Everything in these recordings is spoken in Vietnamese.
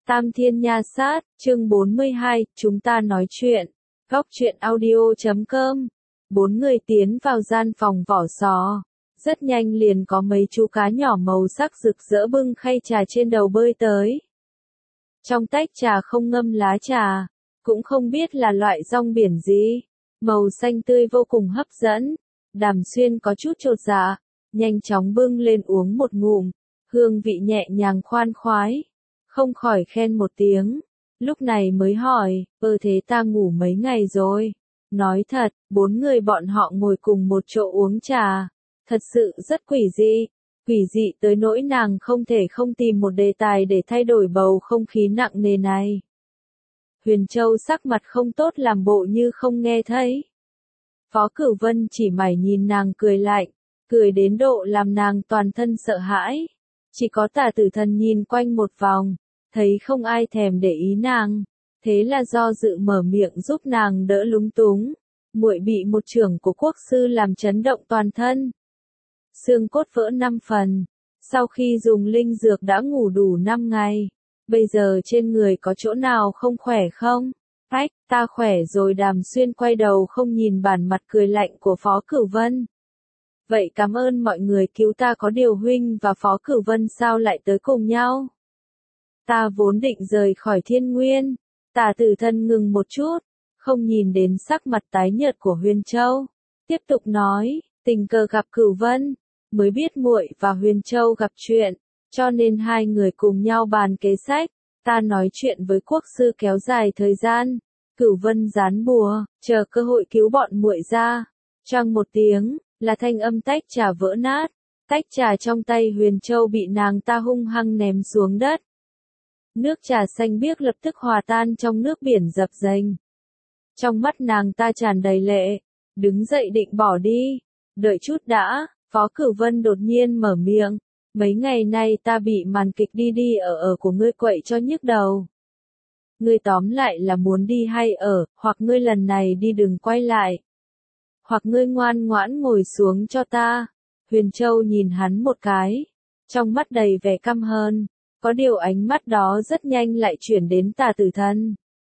Tam Thiên Nha Sát, chương 42, chúng ta nói chuyện. Góc truyện audio.com. 4 người tiến vào gian phòng vỏ sò. Rất nhanh liền có mấy chú cá nhỏ màu sắc rực rỡ bưng khay trà trên đầu bơi tới. Trong tách trà không ngâm lá trà, cũng không biết là loại rong biển gì. Màu xanh tươi vô cùng hấp dẫn. Đàm Xuyên có chút chột dạ, nhanh chóng bưng lên uống một ngụm. Hương vị nhẹ nhàng khoan khoái. Không khỏi khen một tiếng. Lúc này mới hỏi, thế ta ngủ mấy ngày rồi? Nói thật, 4 người bọn họ ngồi cùng một chỗ uống trà. Thật sự rất quỷ dị. Quỷ dị tới nỗi nàng không thể không tìm một đề tài để thay đổi bầu không khí nặng nề này. Huyền Châu sắc mặt không tốt làm bộ như không nghe thấy. Phó Cửu Vân chỉ mải nhìn nàng cười lạnh, cười đến độ làm nàng toàn thân sợ hãi. Chỉ có Tả Tử Thần nhìn quanh một vòng, thấy không ai thèm để ý nàng, thế là do dự mở miệng giúp nàng đỡ lúng túng. Muội bị một chưởng của quốc sư làm chấn động toàn thân, xương cốt vỡ 5 phần. Sau khi dùng linh dược đã ngủ đủ 5 ngày, bây giờ trên người có chỗ nào không khỏe không? Ách, ta khỏe rồi. Đàm Xuyên quay đầu không nhìn bản mặt cười lạnh của Phó Cửu Vân. Vậy cảm ơn mọi người cứu ta, có điều huynh và Phó Cửu Vân sao lại tới cùng nhau? Ta vốn định rời khỏi Thiên Nguyên. Tả Tử Thần ngừng một chút, không nhìn đến sắc mặt tái nhợt của Huyền Châu, tiếp tục nói, tình cờ gặp Cửu Vân, mới biết muội và Huyền Châu gặp chuyện, cho nên hai người cùng nhau bàn kế sách. Ta nói chuyện với quốc sư kéo dài thời gian, Cửu Vân gián bùa, chờ cơ hội cứu bọn muội ra. Choang một tiếng, là thanh âm tách trà vỡ nát. Tách trà trong tay Huyền Châu bị nàng ta hung hăng ném xuống đất. Nước trà xanh biếc lập tức hòa tan trong nước biển dập dềnh. Trong mắt nàng ta tràn đầy lệ, đứng dậy định bỏ đi. Đợi chút đã, Phó Cửu Vân đột nhiên mở miệng. Mấy ngày nay ta bị màn kịch đi đi ở của ngươi quậy cho nhức đầu. Ngươi tóm lại là muốn đi hay ở, hoặc ngươi lần này đi đừng quay lại. Hoặc ngươi ngoan ngoãn ngồi xuống cho ta. Huyền Châu nhìn hắn một cái, trong mắt đầy vẻ căm hờn. Có điều ánh mắt đó rất nhanh lại chuyển đến Tả Tử Thần.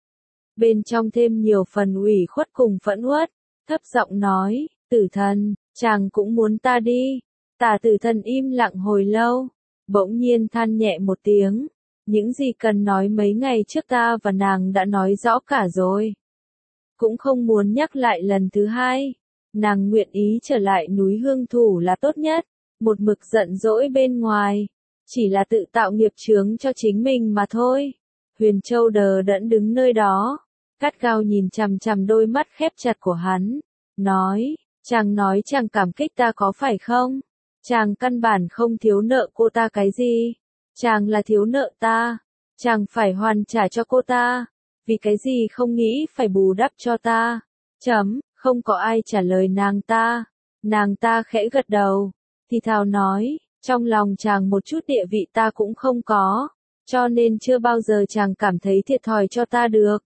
Bên trong thêm nhiều phần ủy khuất cùng phẫn uất, thấp giọng nói, Tử Thần, chàng cũng muốn ta đi. Tả Tử Thần im lặng hồi lâu, bỗng nhiên than nhẹ một tiếng. Những gì cần nói mấy ngày trước ta và nàng đã nói rõ cả rồi. Cũng không muốn nhắc lại lần thứ hai. Nàng nguyện ý trở lại núi Hương Thủ là tốt nhất. Một mực giận dỗi bên ngoài, chỉ là tự tạo nghiệp chướng cho chính mình mà thôi. Huyền Châu đờ đẫn đứng nơi đó, gắt gao nhìn chằm chằm đôi mắt khép chặt của hắn, nói chàng cảm kích ta có phải không? Chàng căn bản không thiếu nợ cô ta cái gì. Chàng là thiếu nợ ta. Chàng phải hoàn trả cho cô ta. Vì cái gì không nghĩ phải bù đắp cho ta? Không có ai trả lời nàng ta. Nàng ta khẽ gật đầu, thì thào nói, trong lòng chàng một chút địa vị ta cũng không có, cho nên chưa bao giờ chàng cảm thấy thiệt thòi cho ta được.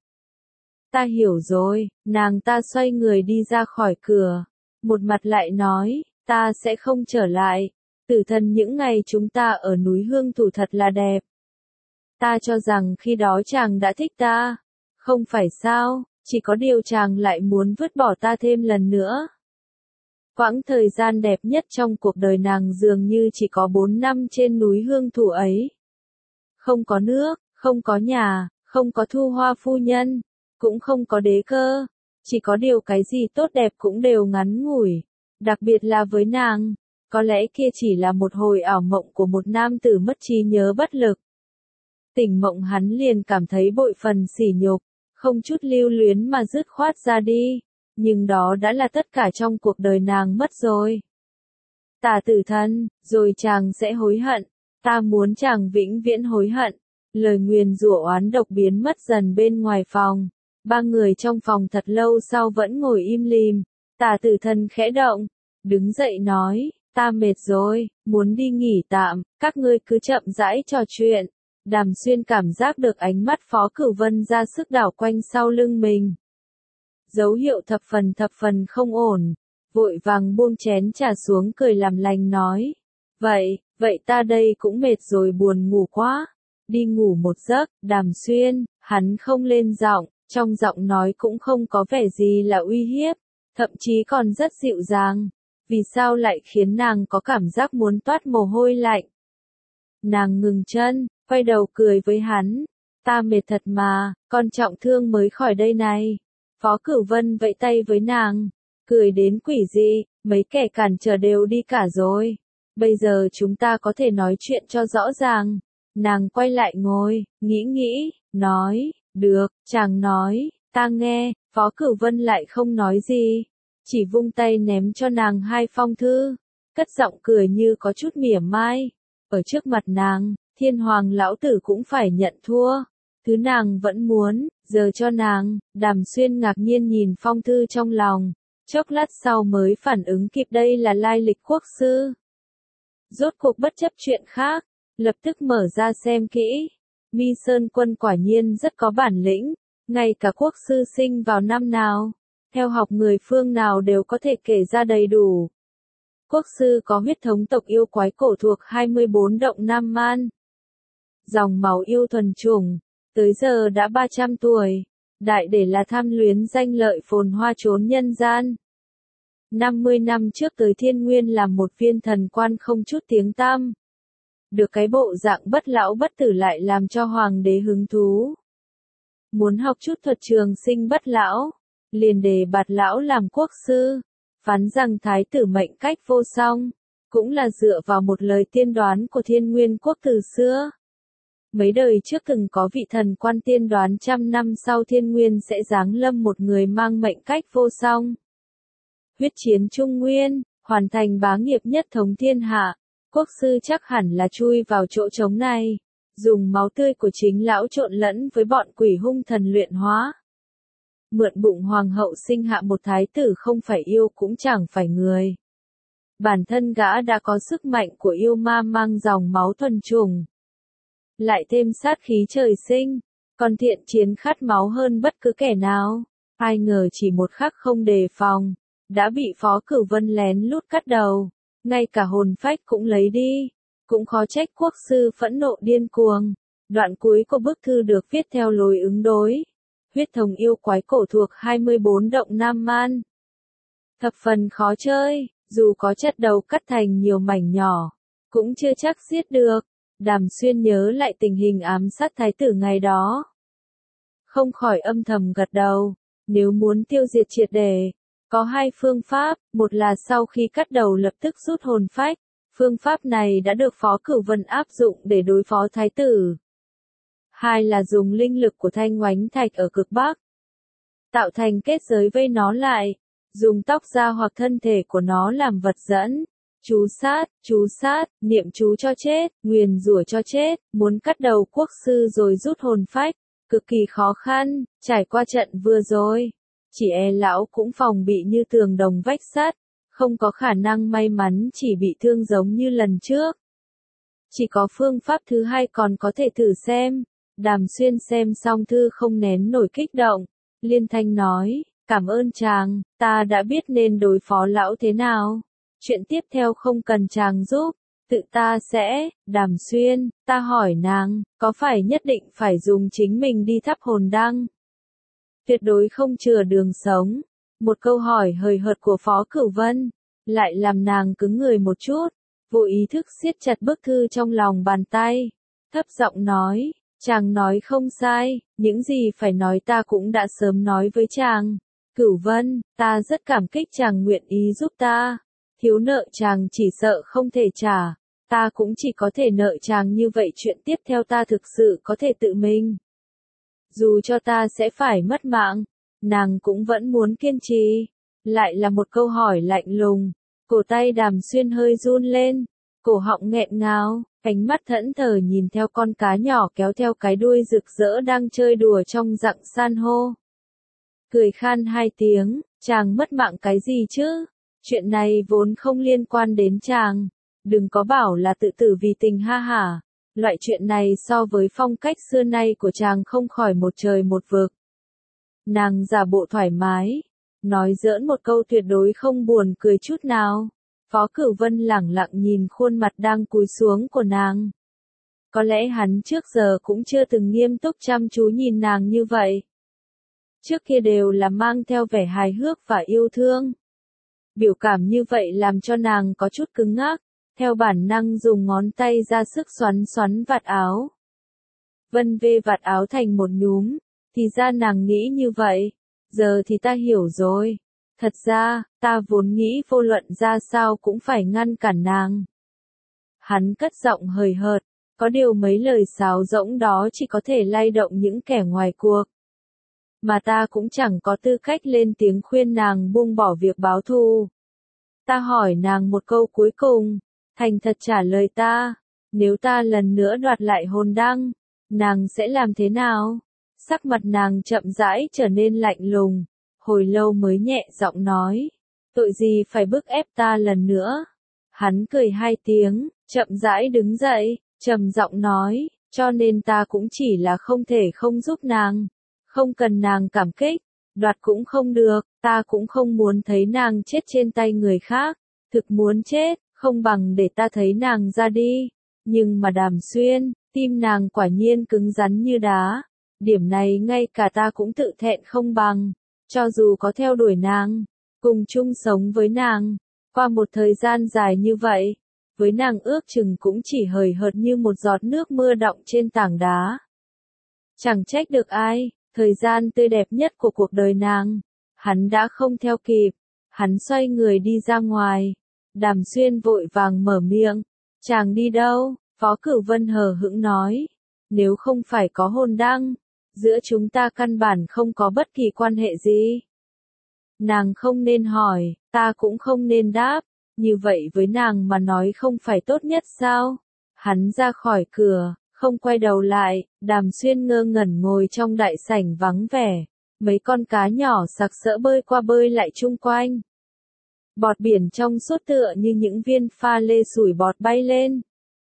Ta hiểu rồi. Nàng ta xoay người đi ra khỏi cửa, một mặt lại nói, ta sẽ không trở lại. Tử Thần, những ngày chúng ta ở núi Hương Thủ thật là đẹp. Ta cho rằng khi đó chàng đã thích ta. Không phải sao, chỉ có điều chàng lại muốn vứt bỏ ta thêm lần nữa. Quãng thời gian đẹp nhất trong cuộc đời nàng dường như chỉ có 4 năm trên núi Hương Thủ ấy. Không có nước, không có nhà, không có Thu Hoa phu nhân, cũng không có đế cơ. Chỉ có điều cái gì tốt đẹp cũng đều ngắn ngủi. Đặc biệt là với nàng, có lẽ kia chỉ là một hồi ảo mộng của một nam tử mất trí nhớ bất lực. Tỉnh mộng hắn liền cảm thấy bội phần sỉ nhục, không chút lưu luyến mà dứt khoát ra đi. Nhưng đó đã là tất cả trong cuộc đời nàng mất rồi. Tả Tử Thần, rồi chàng sẽ hối hận. Ta muốn chàng vĩnh viễn hối hận. Lời nguyền rủa oán độc biến mất dần bên ngoài phòng. 3 người trong phòng thật lâu sau vẫn ngồi im lìm. Tả Tử Thần khẽ động, đứng dậy nói, ta mệt rồi, muốn đi nghỉ tạm, các ngươi cứ chậm rãi trò chuyện. Đàm Xuyên cảm giác được ánh mắt Phó Cửu Vân ra sức đảo quanh sau lưng mình. Dấu hiệu thập phần không ổn, vội vàng buông chén trà xuống cười làm lành nói. Vậy ta đây cũng mệt rồi, buồn ngủ quá. đi ngủ một giấc, Đàm Xuyên, hắn không lên giọng, trong giọng nói cũng không có vẻ gì là uy hiếp, thậm chí còn rất dịu dàng. Vì sao lại khiến nàng có cảm giác muốn toát mồ hôi lạnh? Nàng ngừng chân, quay đầu cười với hắn. Ta mệt thật mà, con trọng thương mới khỏi đây này. Phó Cửu Vân vẫy tay với nàng, cười đến quỷ dị, mấy kẻ cản trở đều đi cả rồi. Bây giờ chúng ta có thể nói chuyện cho rõ ràng. Nàng quay lại ngồi, nghĩ, nói, được, chàng nói, ta nghe. Phó Cửu Vân lại không nói gì, chỉ vung tay ném cho nàng 2 phong thư, cất giọng cười như có chút mỉa mai. Ở trước mặt nàng, Thiên Hoàng lão tử cũng phải nhận thua. Thứ nàng vẫn muốn, giờ cho nàng. Đàm Xuyên ngạc nhiên nhìn phong thư trong lòng, chốc lát sau mới phản ứng kịp đây là lai lịch quốc sư. Rốt cuộc bất chấp chuyện khác, lập tức mở ra xem kỹ. Mi Sơn Quân quả nhiên rất có bản lĩnh, ngay cả quốc sư sinh vào năm nào, theo học người phương nào đều có thể kể ra đầy đủ. Quốc sư có huyết thống tộc yêu quái cổ thuộc 24 động Nam Man. Dòng máu yêu thuần chủng, tới giờ đã 300 tuổi, đại để là tham luyến danh lợi phồn hoa trốn nhân gian. 50 năm trước tới Thiên Nguyên làm một viên thần quan không chút tiếng tăm. Được cái bộ dạng bất lão bất tử lại làm cho hoàng đế hứng thú. Muốn học chút thuật trường sinh bất lão, liền đề bạt lão làm quốc sư, phán rằng thái tử mệnh cách vô song, cũng là dựa vào một lời tiên đoán của Thiên Nguyên quốc từ xưa. Mấy đời trước từng có vị thần quan tiên đoán 100 năm sau Thiên Nguyên sẽ giáng lâm một người mang mệnh cách vô song. Huyết chiến Trung Nguyên, hoàn thành bá nghiệp nhất thống thiên hạ, quốc sư chắc hẳn là chui vào chỗ trống này, dùng máu tươi của chính lão trộn lẫn với bọn quỷ hung thần luyện hóa. Mượn bụng hoàng hậu sinh hạ một thái tử không phải yêu cũng chẳng phải người. Bản thân gã đã có sức mạnh của yêu ma mang dòng máu thuần chủng. Lại thêm sát khí trời sinh, còn thiện chiến khát máu hơn bất cứ kẻ nào. Ai ngờ chỉ một khắc không đề phòng, đã bị Phó Cửu Vân lén lút cắt đầu, ngay cả hồn phách cũng lấy đi. Cũng khó trách quốc sư phẫn nộ điên cuồng. Đoạn cuối của bức thư được viết theo lối ứng đối. Huyết thống yêu quái cổ thuộc 24 động Nam Man. Thập phần khó chơi, dù có chất đầu cắt thành nhiều mảnh nhỏ, cũng chưa chắc giết được. Đàm Xuyên nhớ lại tình hình ám sát thái tử ngày đó, không khỏi âm thầm gật đầu. Nếu muốn tiêu diệt triệt để, có 2 phương pháp, một là sau khi cắt đầu lập tức rút hồn phách. Phương pháp này đã được Phó Cửu Vân áp dụng để đối phó thái tử. 2 là dùng linh lực của Thanh Oánh Thạch ở cực Bắc, tạo thành kết giới vây nó lại, dùng tóc da hoặc thân thể của nó làm vật dẫn. Chú sát, niệm chú cho chết, nguyền rủa cho chết, muốn cắt đầu quốc sư rồi rút hồn phách, cực kỳ khó khăn. Trải qua trận vừa rồi, chỉ e lão cũng phòng bị như tường đồng vách sắt, không có khả năng may mắn chỉ bị thương giống như lần trước. Chỉ có phương pháp thứ 2 còn có thể thử xem. Đàm Xuyên xem xong thư không nén nổi kích động, liên thanh nói, cảm ơn chàng, ta đã biết nên đối phó lão thế nào. Chuyện tiếp theo không cần chàng giúp, tự ta sẽ. Đàm Xuyên, ta hỏi nàng, có phải nhất định phải dùng chính mình đi thắp hồn đăng? Tuyệt đối không chừa đường sống. Một câu hỏi hời hợt của Phó Cửu Vân, lại làm nàng cứng người một chút, vô ý thức siết chặt bức thư trong lòng bàn tay, thấp giọng nói, chàng nói không sai, những gì phải nói ta cũng đã sớm nói với chàng. Cửu Vân, ta rất cảm kích chàng nguyện ý giúp ta. Thiếu nợ chàng chỉ sợ không thể trả, ta cũng chỉ có thể nợ chàng như vậy. Chuyện tiếp theo ta thực sự có thể tự mình. Dù cho ta sẽ phải mất mạng, nàng cũng vẫn muốn kiên trì. Lại là một câu hỏi lạnh lùng, cổ tay Đàm Xuyên hơi run lên, cổ họng nghẹn ngào, ánh mắt thẫn thờ nhìn theo con cá nhỏ kéo theo cái đuôi rực rỡ đang chơi đùa trong rặng san hô. Cười khan 2 tiếng, chàng mất mạng cái gì chứ? Chuyện này vốn không liên quan đến chàng, đừng có bảo là tự tử vì tình ha hả. Loại chuyện này so với phong cách xưa nay của chàng không khỏi một trời một vực. Nàng giả bộ thoải mái, nói giỡn một câu tuyệt đối không buồn cười chút nào. Phó Cửu Vân lẳng lặng nhìn khuôn mặt đang cúi xuống của nàng. Có lẽ hắn trước giờ cũng chưa từng nghiêm túc chăm chú nhìn nàng như vậy. Trước kia đều là mang theo vẻ hài hước và yêu thương. Biểu cảm như vậy làm cho nàng có chút cứng ngắc, theo bản năng dùng ngón tay ra sức xoắn xoắn vạt áo. Vân vê vạt áo thành một nhúm, thì ra nàng nghĩ như vậy, giờ thì ta hiểu rồi. Thật ra, ta vốn nghĩ vô luận ra sao cũng phải ngăn cản nàng. Hắn cất giọng hời hợt, có điều mấy lời sáo rỗng đó chỉ có thể lay động những kẻ ngoài cuộc. Mà ta cũng chẳng có tư cách lên tiếng khuyên nàng buông bỏ việc báo thù. Ta hỏi nàng một câu cuối cùng, thành thật trả lời ta, nếu ta lần nữa đoạt lại hồn đăng, nàng sẽ làm thế nào? Sắc mặt nàng chậm rãi trở nên lạnh lùng, hồi lâu mới nhẹ giọng nói, tội gì phải bức ép ta lần nữa? Hắn cười hai tiếng, chậm rãi đứng dậy, trầm giọng nói, cho nên ta cũng chỉ là không thể không giúp nàng, không cần nàng cảm kích, đoạt cũng không được, ta cũng không muốn thấy nàng chết trên tay người khác, thực muốn chết, không bằng để ta thấy nàng ra đi. Nhưng mà Đàm Xuyên, tim nàng quả nhiên cứng rắn như đá, điểm này ngay cả ta cũng tự thẹn không bằng, cho dù có theo đuổi nàng, cùng chung sống với nàng, qua một thời gian dài như vậy, với nàng ước chừng cũng chỉ hời hợt như một giọt nước mưa đọng trên tảng đá. Chẳng trách được ai, thời gian tươi đẹp nhất của cuộc đời nàng, hắn đã không theo kịp, hắn xoay người đi ra ngoài, Đàm Xuyên vội vàng mở miệng, chàng đi đâu? Phó Cửu Vân hờ hững nói, nếu không phải có hồn đăng, giữa chúng ta căn bản không có bất kỳ quan hệ gì. Nàng không nên hỏi, ta cũng không nên đáp, như vậy với nàng mà nói không phải tốt nhất sao? Hắn ra khỏi cửa, không quay đầu lại, Đàm Xuyên ngơ ngẩn ngồi trong đại sảnh vắng vẻ, mấy con cá nhỏ sặc sỡ bơi qua bơi lại chung quanh. Bọt biển trong suốt tựa như những viên pha lê sủi bọt bay lên.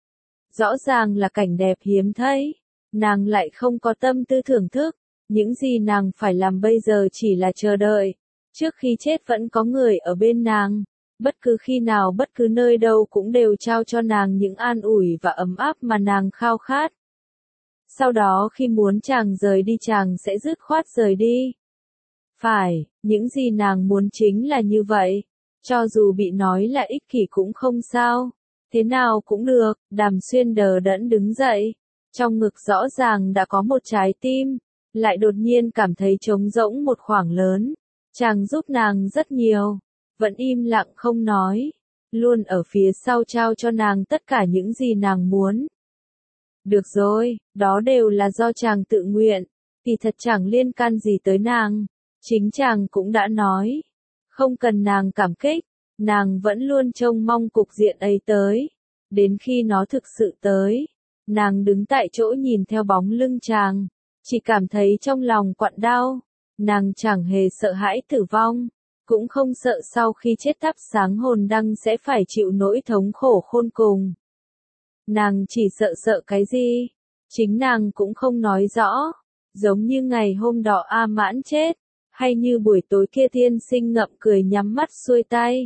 Rõ ràng là cảnh đẹp hiếm thấy, nàng lại không có tâm tư thưởng thức, những gì nàng phải làm bây giờ chỉ là chờ đợi, trước khi chết vẫn có người ở bên nàng, bất cứ khi nào bất cứ nơi đâu cũng đều trao cho nàng những an ủi và ấm áp mà nàng khao khát. Sau đó khi muốn chàng rời đi chàng sẽ dứt khoát rời đi. Phải, những gì nàng muốn chính là như vậy, cho dù bị nói là ích kỷ cũng không sao. Thế nào cũng được, Đàm Xuyên đờ đẫn đứng dậy, trong ngực rõ ràng đã có một trái tim, lại đột nhiên cảm thấy trống rỗng một khoảng lớn, chàng giúp nàng rất nhiều, vẫn im lặng không nói, luôn ở phía sau trao cho nàng tất cả những gì nàng muốn. Được rồi, đó đều là do chàng tự nguyện, thì thật chẳng liên can gì tới nàng, chính chàng cũng đã nói, không cần nàng cảm kích. Nàng vẫn luôn trông mong cục diện ấy tới. Đến khi nó thực sự tới, nàng đứng tại chỗ nhìn theo bóng lưng chàng, chỉ cảm thấy trong lòng quặn đau. Nàng chẳng hề sợ hãi tử vong, cũng không sợ sau khi chết thắp sáng hồn đăng sẽ phải chịu nỗi thống khổ khôn cùng. Nàng chỉ sợ cái gì? Chính nàng cũng không nói rõ, giống như ngày hôm đó A Mãn chết, hay như buổi tối kia tiên sinh ngậm cười nhắm mắt xuôi tay.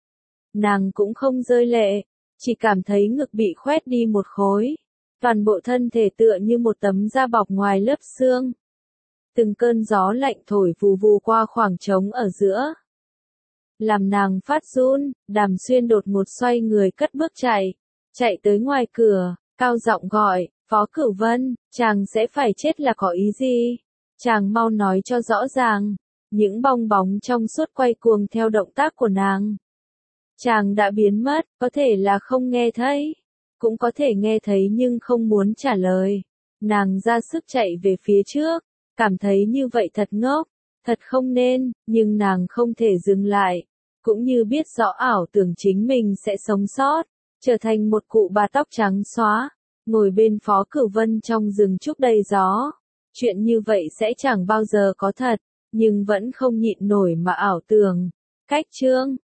Nàng cũng không rơi lệ, chỉ cảm thấy ngực bị khoét đi một khối, toàn bộ thân thể tựa như một tấm da bọc ngoài lớp xương. Từng cơn gió lạnh thổi vù vù qua khoảng trống ở giữa. Làm nàng phát run, Đàm Xuyên đột ngột xoay người cất bước chạy tới ngoài cửa, cao giọng gọi, Phó Cửu Vân, chàng sẽ phải chết là có ý gì? Chàng mau nói cho rõ ràng. Những bong bóng trong suốt quay cuồng theo động tác của nàng. Chàng đã biến mất, có thể là không nghe thấy, cũng có thể nghe thấy nhưng không muốn trả lời. Nàng ra sức chạy về phía trước, cảm thấy như vậy thật ngốc, thật không nên, nhưng nàng không thể dừng lại, cũng như biết rõ ảo tưởng chính mình sẽ sống sót, trở thành một cụ bà tóc trắng xóa, ngồi bên Phó Cửu Vân trong rừng trúc đầy gió. Chuyện như vậy sẽ chẳng bao giờ có thật, nhưng vẫn không nhịn nổi mà ảo tưởng. Cách chương